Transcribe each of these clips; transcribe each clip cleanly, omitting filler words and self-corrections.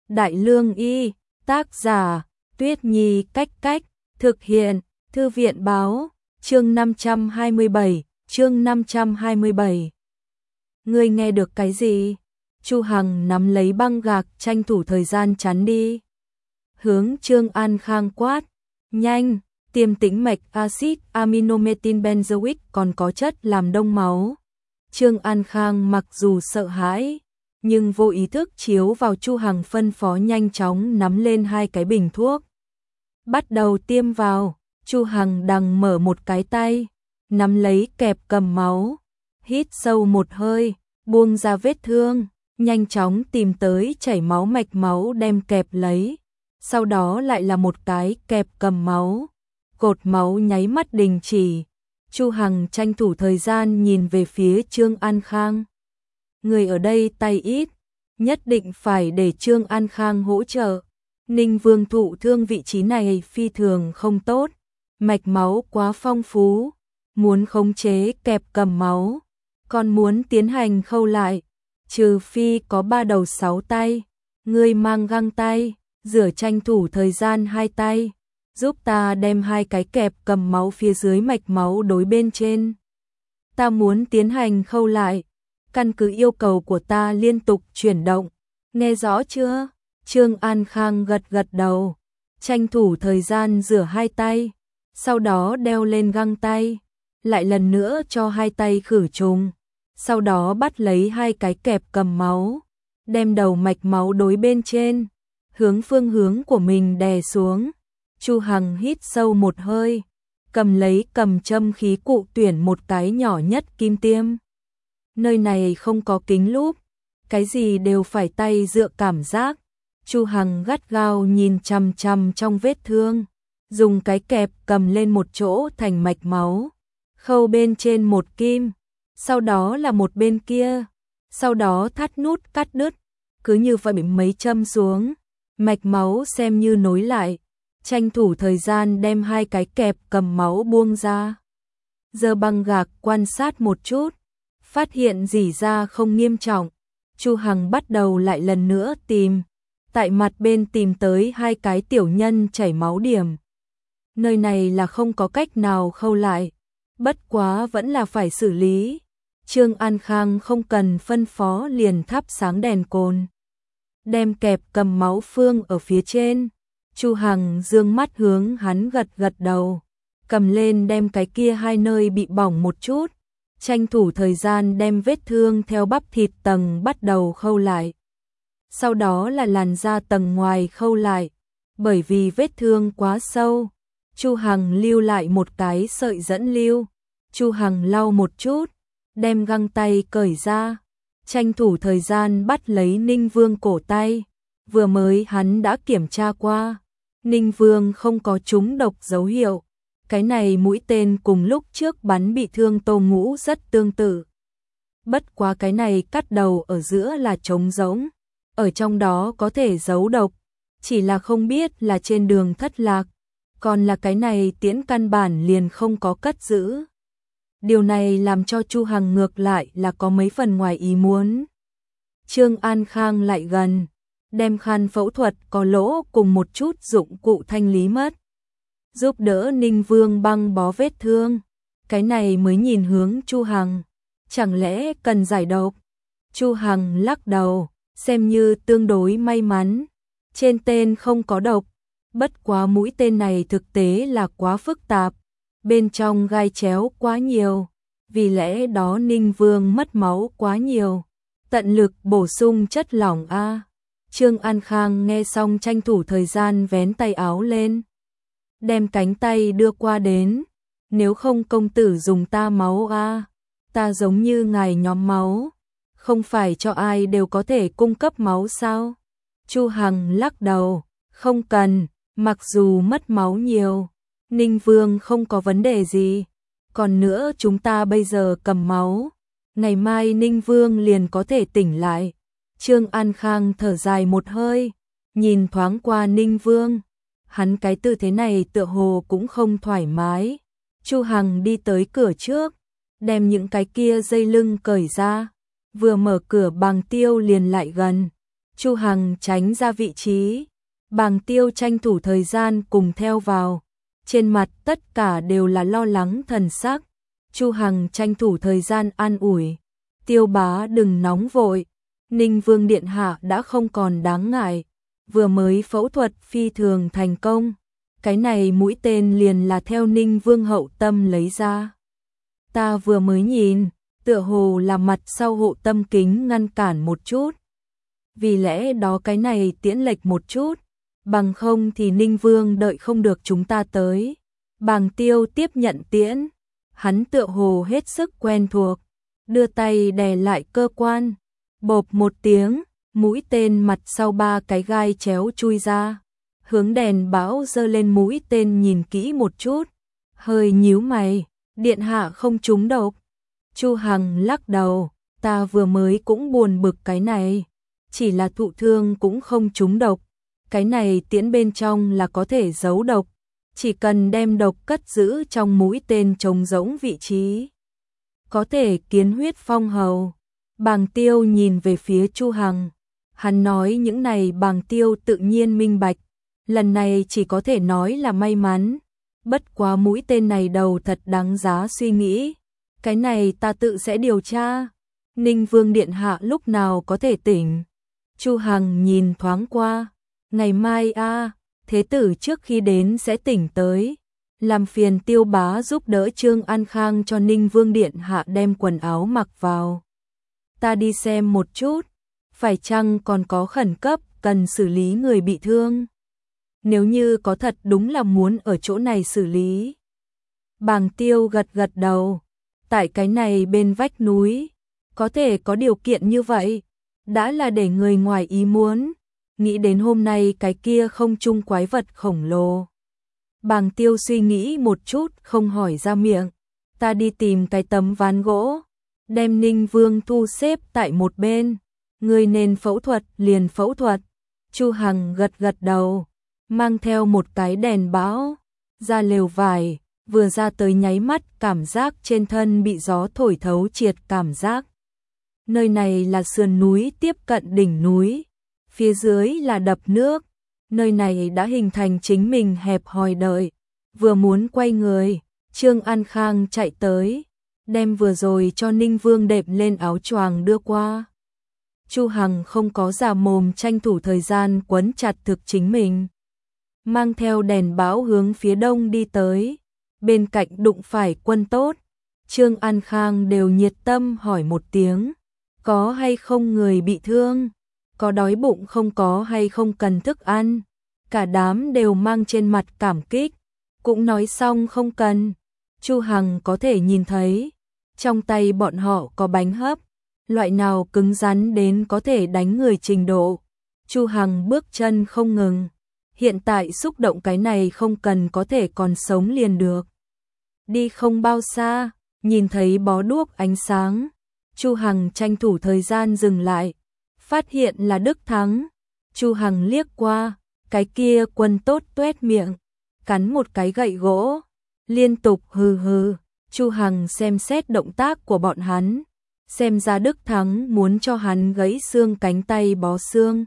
Đại Lương Y, tác giả, Tuyết Nhi Cách Cách, thực hiện, Thư viện Báo, chương 527, chương 527. Ngươi nghe được cái gì? Chu Hằng nắm lấy băng gạc tranh thủ thời gian chắn đi. Hướng Trương An Khang quát, nhanh, tiêm tĩnh mạch axit aminometin benzoic còn có chất làm đông máu. Trương An Khang mặc dù sợ hãi, nhưng vô ý thức chiếu vào Chu Hằng phân phó nhanh chóng nắm lên hai cái bình thuốc. Bắt đầu tiêm vào, Chu Hằng đằng mở một cái tay, nắm lấy kẹp cầm máu, hít sâu một hơi, buông ra vết thương, nhanh chóng tìm tới chảy máu mạch máu đem kẹp lấy, sau đó lại là một cái kẹp cầm máu, cột máu nháy mắt đình chỉ. Chu Hằng tranh thủ thời gian nhìn về phía Trương An Khang. Người ở đây tay ít, nhất định phải để Trương An Khang hỗ trợ. Ninh Vương thụ thương vị trí này phi thường không tốt, mạch máu quá phong phú, muốn khống chế kẹp cầm máu, còn muốn tiến hành khâu lại, trừ phi có 3 đầu 6 tay, ngươi mang găng tay, rửa tranh thủ thời gian 2 tay, giúp ta đem hai cái kẹp cầm máu phía dưới mạch máu đối bên trên. Ta muốn tiến hành khâu lại, căn cứ yêu cầu của ta liên tục chuyển động, nghe rõ chưa? Trương An Khang gật gật đầu, tranh thủ thời gian rửa hai tay, sau đó đeo lên găng tay, lại lần nữa cho hai tay khử trùng, sau đó bắt lấy hai cái kẹp cầm máu, đem đầu mạch máu đối bên trên, hướng phương hướng của mình đè xuống. Chu Hằng hít sâu một hơi, cầm lấy cầm châm khí cụ tuyển một cái nhỏ nhất kim tiêm. Nơi này không có kính lúp, cái gì đều phải tay dựa cảm giác. Chu Hằng gắt gao nhìn chằm chằm trong vết thương, dùng cái kẹp cầm lên một chỗ thành mạch máu, khâu bên trên một kim, sau đó là một bên kia, sau đó thắt nút cắt đứt, cứ như vậy mấy châm xuống, mạch máu xem như nối lại, tranh thủ thời gian đem hai cái kẹp cầm máu buông ra. Giơ băng gạc quan sát một chút, phát hiện rỉ ra không nghiêm trọng, Chu Hằng bắt đầu lại lần nữa tìm. Tại mặt bên tìm tới hai cái tiểu nhân chảy máu điểm. Nơi này là không có cách nào khâu lại, bất quá vẫn là phải xử lý. Trương An Khang không cần phân phó liền thắp sáng đèn cồn, đem kẹp cầm máu phương ở phía trên. Chu Hằng dương mắt hướng hắn gật gật đầu, cầm lên đem cái kia hai nơi bị bỏng một chút, tranh thủ thời gian đem vết thương theo bắp thịt tầng bắt đầu khâu lại. Sau đó là làn da tầng ngoài khâu lại, bởi vì vết thương quá sâu, Chu Hằng lưu lại một cái sợi dẫn lưu. Chu Hằng lau một chút, đem găng tay cởi ra, tranh thủ thời gian bắt lấy Ninh Vương cổ tay. Vừa mới hắn đã kiểm tra qua, Ninh Vương không có trúng độc dấu hiệu. Cái này mũi tên cùng lúc trước bắn bị thương Tô Ngũ rất tương tự. Bất quá cái này cắt đầu ở giữa là trống rỗng, ở trong đó có thể giấu độc, chỉ là không biết là trên đường thất lạc, còn là cái này tiễn căn bản liền không có cất giữ. Điều này làm cho Chu Hằng ngược lại là có mấy phần ngoài ý muốn. Trương An Khang lại gần, đem khăn phẫu thuật có lỗ cùng một chút dụng cụ thanh lý mất, giúp đỡ Ninh Vương băng bó vết thương. Cái này mới nhìn hướng Chu Hằng, chẳng lẽ cần giải độc? Chu Hằng lắc đầu, xem như tương đối may mắn, trên tên không có độc, bất quá mũi tên này thực tế là quá phức tạp, bên trong gai chéo quá nhiều, vì lẽ đó Ninh Vương mất máu quá nhiều, tận lực bổ sung chất lỏng a. Trương An Khang nghe xong tranh thủ thời gian vén tay áo lên, đem cánh tay đưa qua đến, nếu không công tử dùng ta máu a, ta giống như ngài nhóm máu, không phải cho ai đều có thể cung cấp máu sao? Chu Hằng lắc đầu, không cần, mặc dù mất máu nhiều, Ninh Vương không có vấn đề gì, còn nữa chúng ta bây giờ cầm máu, ngày mai Ninh Vương liền có thể tỉnh lại. Trương An Khang thở dài một hơi, nhìn thoáng qua Ninh Vương, hắn cái tư thế này tựa hồ cũng không thoải mái. Chu Hằng đi tới cửa trước, đem những cái kia dây lưng cởi ra, vừa mở cửa Bàng Tiêu liền lại gần. Chu Hằng tránh ra vị trí, Bàng Tiêu tranh thủ thời gian cùng theo vào. Trên mặt tất cả đều là lo lắng thần sắc. Chu Hằng tranh thủ thời gian an ủi, Tiêu bá đừng nóng vội, Ninh Vương điện hạ đã không còn đáng ngại, vừa mới phẫu thuật phi thường thành công, cái này mũi tên liền là theo Ninh Vương hậu tâm lấy ra. Ta vừa mới nhìn, tựa hồ là mặt sau hộ tâm kính ngăn cản một chút. Vì lẽ đó cái này tiễn lệch một chút, bằng không thì Ninh Vương đợi không được chúng ta tới. Bàng Tiêu tiếp nhận tiễn, hắn tựa hồ hết sức quen thuộc, đưa tay đè lại cơ quan, bộp một tiếng, mũi tên mặt sau 3 cái gai chéo chui ra, hướng đèn báo giơ lên mũi tên nhìn kỹ một chút, hơi nhíu mày, điện hạ không trúng độc. Chu Hằng lắc đầu, ta vừa mới cũng buồn bực cái này, chỉ là thụ thương cũng không trúng độc, cái này tiễn bên trong là có thể giấu độc, chỉ cần đem độc cất giữ trong mũi tên trống rỗng vị trí, có thể kiến huyết phong hầu. Bàng Tiêu nhìn về phía Chu Hằng, hắn nói những này Bàng Tiêu tự nhiên minh bạch, lần này chỉ có thể nói là may mắn, bất quá mũi tên này đầu thật đáng giá suy nghĩ, cái này ta tự sẽ điều tra. Ninh Vương điện hạ lúc nào có thể tỉnh? Chu Hằng nhìn thoáng qua, ngày mai thế tử trước khi đến sẽ tỉnh tới, làm phiền Tiêu bá giúp đỡ Trương An Khang cho Ninh Vương điện hạ đem quần áo mặc vào. Ta đi xem một chút, phải chăng còn có khẩn cấp cần xử lý người bị thương? Nếu như có thật đúng là muốn ở chỗ này xử lý. Bàng Tiêu gật gật đầu, tại cái này bên vách núi, có thể có điều kiện như vậy, đã là để người ngoài ý muốn, nghĩ đến hôm nay cái kia không trung quái vật khổng lồ. Bàng Tiêu suy nghĩ một chút không hỏi ra miệng, ta đi tìm cái tấm ván gỗ, đem Ninh Vương thu xếp tại một bên, người nên phẫu thuật liền phẫu thuật. Chu Hằng gật gật đầu, mang theo một cái đèn báo, ra lều vải, vừa ra tới nháy mắt cảm giác trên thân bị gió thổi thấu triệt cảm giác. Nơi này là sườn núi tiếp cận đỉnh núi, phía dưới là đập nước, nơi này đã hình thành chính mình hẹp hòi đợi, vừa muốn quay người, Trương An Khang chạy tới, đem vừa rồi cho Ninh Vương đệm lên áo choàng đưa qua. Chu Hằng không có giả mồm tranh thủ thời gian quấn chặt thực chính mình, mang theo đèn báo hướng phía đông đi tới, bên cạnh đụng phải Quân Tốt, Trương An Khang đều nhiệt tâm hỏi một tiếng, có hay không người bị thương, có đói bụng không, có hay không cần thức ăn, cả đám đều mang trên mặt cảm kích, cũng nói xong không cần. Chu Hằng có thể nhìn thấy, trong tay bọn họ có bánh hấp, loại nào cứng rắn đến có thể đánh người trình độ. Chu Hằng bước chân không ngừng, hiện tại xúc động cái này không cần có thể còn sống liền được. Đi không bao xa, nhìn thấy bó đuốc ánh sáng, Chu Hằng tranh thủ thời gian dừng lại, phát hiện là Đức Thắng. Chu Hằng liếc qua, cái kia Quân Tốt tuét miệng, cắn một cái gậy gỗ, liên tục hừ hừ. Chu Hằng xem xét động tác của bọn hắn, xem ra Đức Thắng muốn cho hắn gãy xương cánh tay bó xương.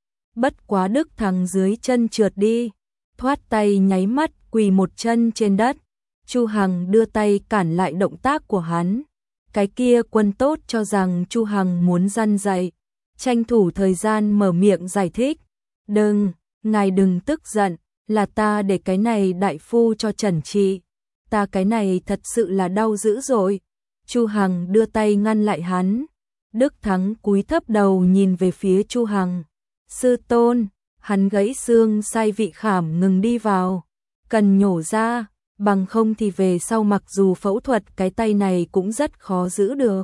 Bất quá Đức Thắng dưới chân trượt đi, thoát tay nháy mắt quỳ một chân trên đất. Chu Hằng đưa tay cản lại động tác của hắn. Cái kia Quân Tốt cho rằng Chu Hằng muốn răn dạy, tranh thủ thời gian mở miệng giải thích. Đừng, ngài đừng tức giận, là ta để cái này đại phu cho trần trị. Ta cái này thật sự là đau dữ rồi. Chu Hằng đưa tay ngăn lại hắn. Đức Thắng cúi thấp đầu nhìn về phía Chu Hằng. Sư tôn, hắn gãy xương sai vị khảm ngừng đi vào, cần nhổ ra, bằng không thì về sau mặc dù phẫu thuật cái tay này cũng rất khó giữ được.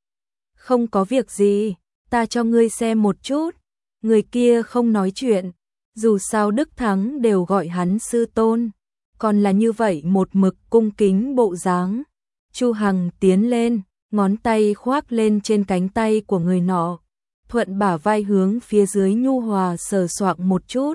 Không có việc gì, ta cho ngươi xem một chút. Người kia không nói chuyện, dù sao Đức Thắng đều gọi hắn sư tôn, còn là như vậy một mực cung kính bộ dáng. Chu Hằng tiến lên, ngón tay khoác lên trên cánh tay của người nọ, thuận bả vai hướng phía dưới nhu hòa sờ soạng một chút.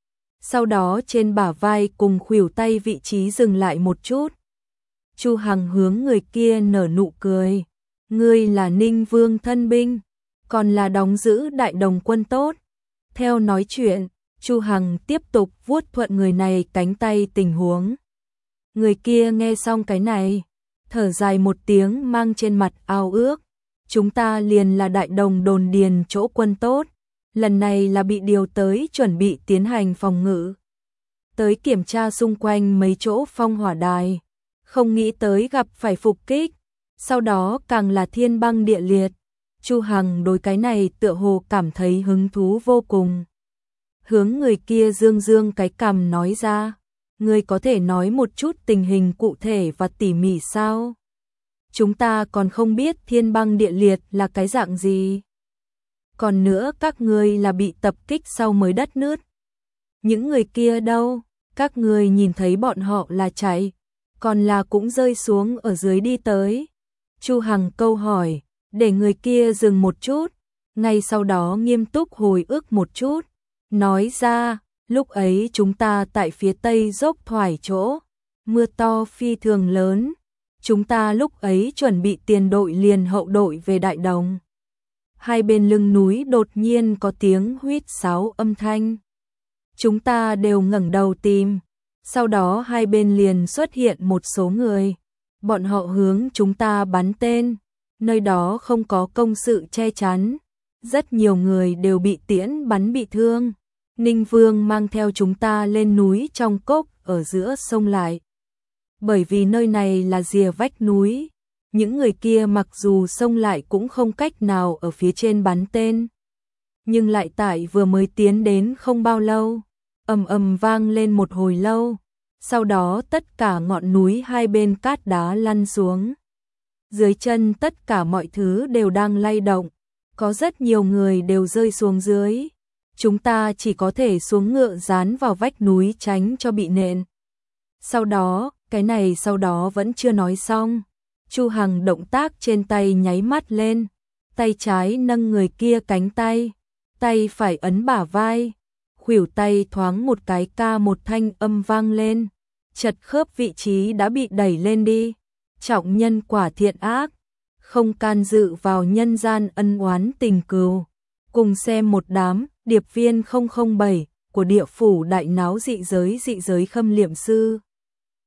Sau đó trên bả vai cùng khuỷu tay vị trí dừng lại một chút. Chu Hằng hướng người kia nở nụ cười. Ngươi là Ninh Vương thân binh, còn là đóng giữ đại đồng Quân Tốt. Theo nói chuyện, Chu Hằng tiếp tục vuốt thuận người này cánh tay tình huống. Người kia nghe xong cái này, thở dài một tiếng mang trên mặt ao ước. Chúng ta liền là đại đồng đồn điền chỗ quân tốt, lần này là bị điều tới chuẩn bị tiến hành phòng ngự. Tới kiểm tra xung quanh mấy chỗ phong hỏa đài, không nghĩ tới gặp phải phục kích, sau đó càng là thiên băng địa liệt. Chu Hằng đối cái này tựa hồ cảm thấy hứng thú vô cùng. Hướng người kia dương dương cái cằm nói ra, ngươi có thể nói một chút tình hình cụ thể và tỉ mỉ sao? Chúng ta còn không biết thiên băng địa liệt là cái dạng gì. Còn nữa các ngươi là bị tập kích sau mới đất nứt. Những người kia đâu? Các ngươi nhìn thấy bọn họ là chạy, còn là cũng rơi xuống ở dưới đi tới. Chu Hằng câu hỏi, để người kia dừng một chút, ngay sau đó nghiêm túc hồi ức một chút. Nói ra, lúc ấy chúng ta tại phía tây dốc thoải chỗ, mưa to phi thường lớn. Chúng ta lúc ấy chuẩn bị tiền đội liền hậu đội về Đại Đồng. Hai bên lưng núi đột nhiên có tiếng huýt sáo âm thanh. Chúng ta đều ngẩng đầu tìm. Sau đó hai bên liền xuất hiện một số người. Bọn họ hướng chúng ta bắn tên. Nơi đó không có công sự che chắn. Rất nhiều người đều bị tiễn bắn bị thương. Ninh Vương mang theo chúng ta lên núi trong cốc ở giữa sông lại. Bởi vì nơi này là rìa vách núi, những người kia mặc dù xông lại cũng không cách nào ở phía trên bắn tên. Nhưng lại tại vừa mới tiến đến không bao lâu, ầm ầm vang lên một hồi lâu, sau đó tất cả ngọn núi hai bên cát đá lăn xuống. Dưới chân tất cả mọi thứ đều đang lay động, có rất nhiều người đều rơi xuống dưới. Chúng ta chỉ có thể xuống ngựa dán vào vách núi tránh cho bị nện. Sau đó, cái này sau đó vẫn chưa nói xong. Chu Hằng động tác trên tay nháy mắt lên, tay trái nâng người kia cánh tay, tay phải ấn bả vai, khuỷu tay thoáng một cái ca một thanh âm vang lên, chật khớp vị trí đã bị đẩy lên đi. Trọng nhân quả thiện ác, không can dự vào nhân gian ân oán tình cừu. Cùng xem một đám điệp viên 007 của địa phủ đại náo dị giới khâm liệm sư.